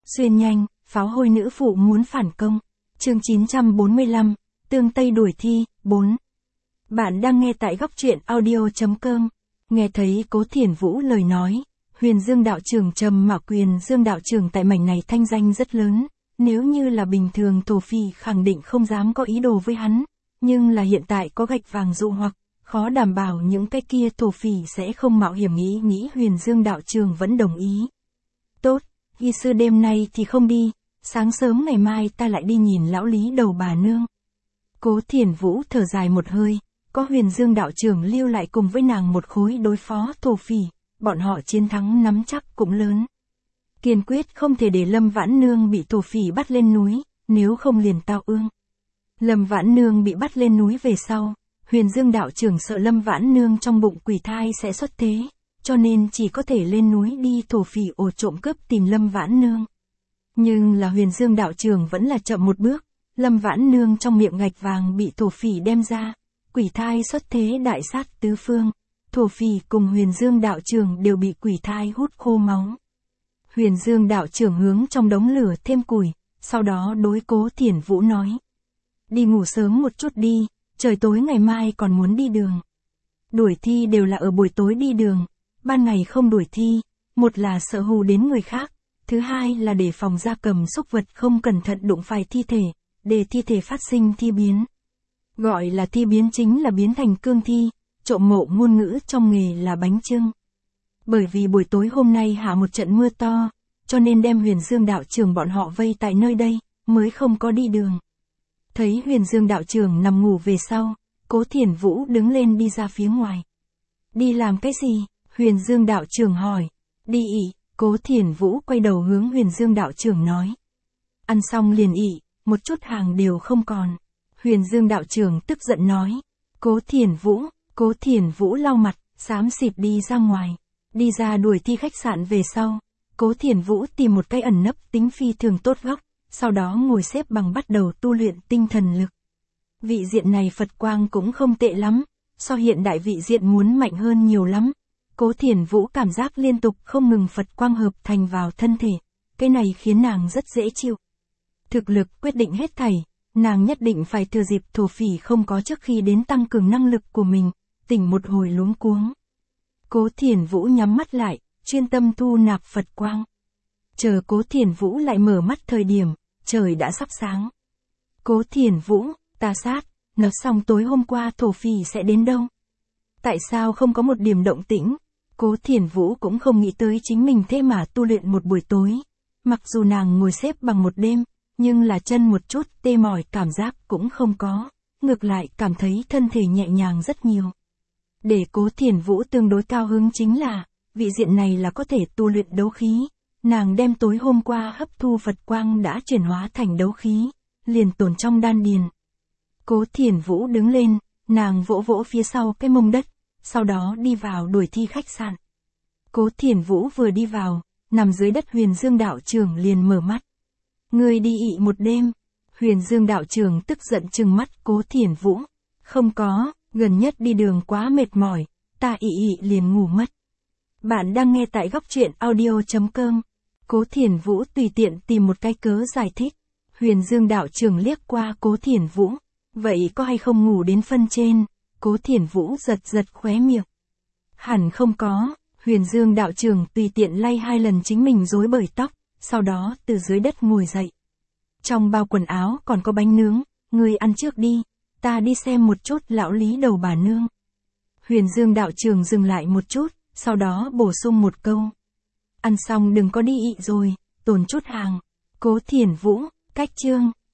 Xuyên nhanh, pháo hôi nữ phụ muốn phản công. Chương 945, Tương Tây đuổi thi, 4. Bạn đang nghe tại góc truyện audio.com. Nghe thấy Cố Thiển Vũ lời nói, Huyền Dương đạo trưởng trầm mặc. Huyền Dương đạo trưởng tại mảnh này thanh danh rất lớn, nếu như là bình thường thổ phỉ khẳng định không dám có ý đồ với hắn, nhưng là hiện tại có gạch vàng dụ hoặc, khó đảm bảo những cái kia thổ phỉ sẽ không mạo hiểm. Nghĩ Huyền Dương đạo trưởng vẫn đồng ý. Tốt, y sư đêm nay thì không đi, sáng sớm ngày mai ta lại đi nhìn lão Lý đầu bà nương. Cố Thiển Vũ thở dài một hơi, có Huyền Dương đạo trưởng lưu lại cùng với nàng một khối đối phó thổ phỉ, bọn họ chiến thắng nắm chắc cũng lớn. Kiên quyết không thể để Lâm Vãn Nương bị thổ phỉ bắt lên núi, nếu không liền tao ương. Lâm Vãn Nương bị bắt lên núi về sau, Huyền Dương đạo trưởng sợ Lâm Vãn Nương trong bụng quỷ thai sẽ xuất thế, cho nên chỉ có thể lên núi đi thổ phỉ ổ trộm cướp tìm Lâm Vãn Nương. Nhưng là Huyền Dương đạo trưởng vẫn là chậm một bước, Lâm Vãn Nương trong miệng gạch vàng bị thổ phỉ đem ra, quỷ thai xuất thế đại sát tứ phương, thổ phỉ cùng Huyền Dương đạo trưởng đều bị quỷ thai hút khô máu. Huyền Dương đạo trưởng hướng trong đống lửa thêm củi, sau đó đối Cố Thiển Vũ nói: đi ngủ sớm một chút đi, trời tối ngày mai còn muốn đi đường. Đuổi thi đều là ở buổi tối đi đường, ban ngày không đuổi thi, một là sợ hù đến người khác, thứ hai là để phòng gia cầm súc vật không cẩn thận đụng phải thi thể, để thi thể phát sinh thi biến. Gọi là thi biến chính là biến thành cương thi, trộm mộ ngôn ngữ trong nghề là bánh chưng. Bởi vì buổi tối hôm nay hạ một trận mưa to, cho nên đem Huyền Dương đạo trưởng bọn họ vây tại nơi đây, mới không có đi đường. Thấy Huyền Dương đạo trưởng nằm ngủ về sau, Cố Thiển Vũ đứng lên đi ra phía ngoài. Đi làm cái gì? Huyền Dương đạo trưởng hỏi. Đi ị, Cố Thiển Vũ quay đầu hướng Huyền Dương đạo trưởng nói. Ăn xong liền ị, một chút hàng đều không còn. Huyền Dương đạo trưởng tức giận nói. Cố Thiển Vũ lau mặt, xám xịt đi ra ngoài. Đi ra đuổi thi khách sạn về sau, Cố Thiển Vũ tìm một cái ẩn nấp tính phi thường tốt góc, sau đó ngồi xếp bằng bắt đầu tu luyện tinh thần lực. Vị diện này Phật quang cũng không tệ lắm, so hiện đại vị diện muốn mạnh hơn nhiều lắm. Cố Thiển Vũ cảm giác liên tục không ngừng Phật quang hợp thành vào thân thể, cái này khiến nàng rất dễ chịu. Thực lực quyết định hết thảy, nàng nhất định phải thừa dịp thổ phỉ không có trước khi đến tăng cường năng lực của mình, tỉnh một hồi luống cuống. Cố Thiển Vũ nhắm mắt lại, chuyên tâm thu nạp Phật quang. Chờ Cố Thiển Vũ lại mở mắt thời điểm, trời đã sắp sáng. Cố Thiển Vũ, ta sát, nói xong tối hôm qua thổ phỉ sẽ đến đâu? Tại sao không có một điểm động tĩnh? Cố Thiển Vũ cũng không nghĩ tới chính mình thế mà tu luyện một buổi tối. Mặc dù nàng ngồi xếp bằng một đêm, nhưng là chân một chút tê mỏi cảm giác cũng không có. Ngược lại cảm thấy thân thể nhẹ nhàng rất nhiều. Để Cố Thiển Vũ tương đối cao hứng chính là, vị diện này là có thể tu luyện đấu khí. Nàng đem tối hôm qua hấp thu Phật quang đã chuyển hóa thành đấu khí, liền tồn trong đan điền. Cố Thiển Vũ đứng lên, nàng vỗ vỗ phía sau cái mông đất, sau đó đi vào đuổi thi khách sạn. Cố Thiển Vũ vừa đi vào, nằm dưới đất Huyền Dương đạo trưởng liền mở mắt. Ngươi đi ị một đêm. Huyền Dương đạo trưởng tức giận trừng mắt Cố Thiển Vũ. Không có, gần nhất đi đường quá mệt mỏi, ta ị liền ngủ mất. Bạn đang nghe tại góc truyện audio.com. Cố Thiển Vũ tùy tiện tìm một cái cớ giải thích. Huyền Dương đạo trưởng liếc qua Cố Thiển Vũ. Vậy có hay không ngủ đến phân trên? Cố Thiển Vũ giật khóe miệng. Hẳn không có. Huyền Dương đạo trưởng tùy tiện lay 2 lần chính mình rối bời tóc, sau đó từ dưới đất ngồi dậy. Trong bao quần áo còn có bánh nướng, ngươi ăn trước đi, ta đi xem một chút lão Lý đầu bà nương. Huyền Dương đạo trưởng dừng lại một chút, sau đó bổ sung một câu. Ăn xong đừng có đi ị rồi, tồn chút hàng. Cố Thiển Vũ, cách chương.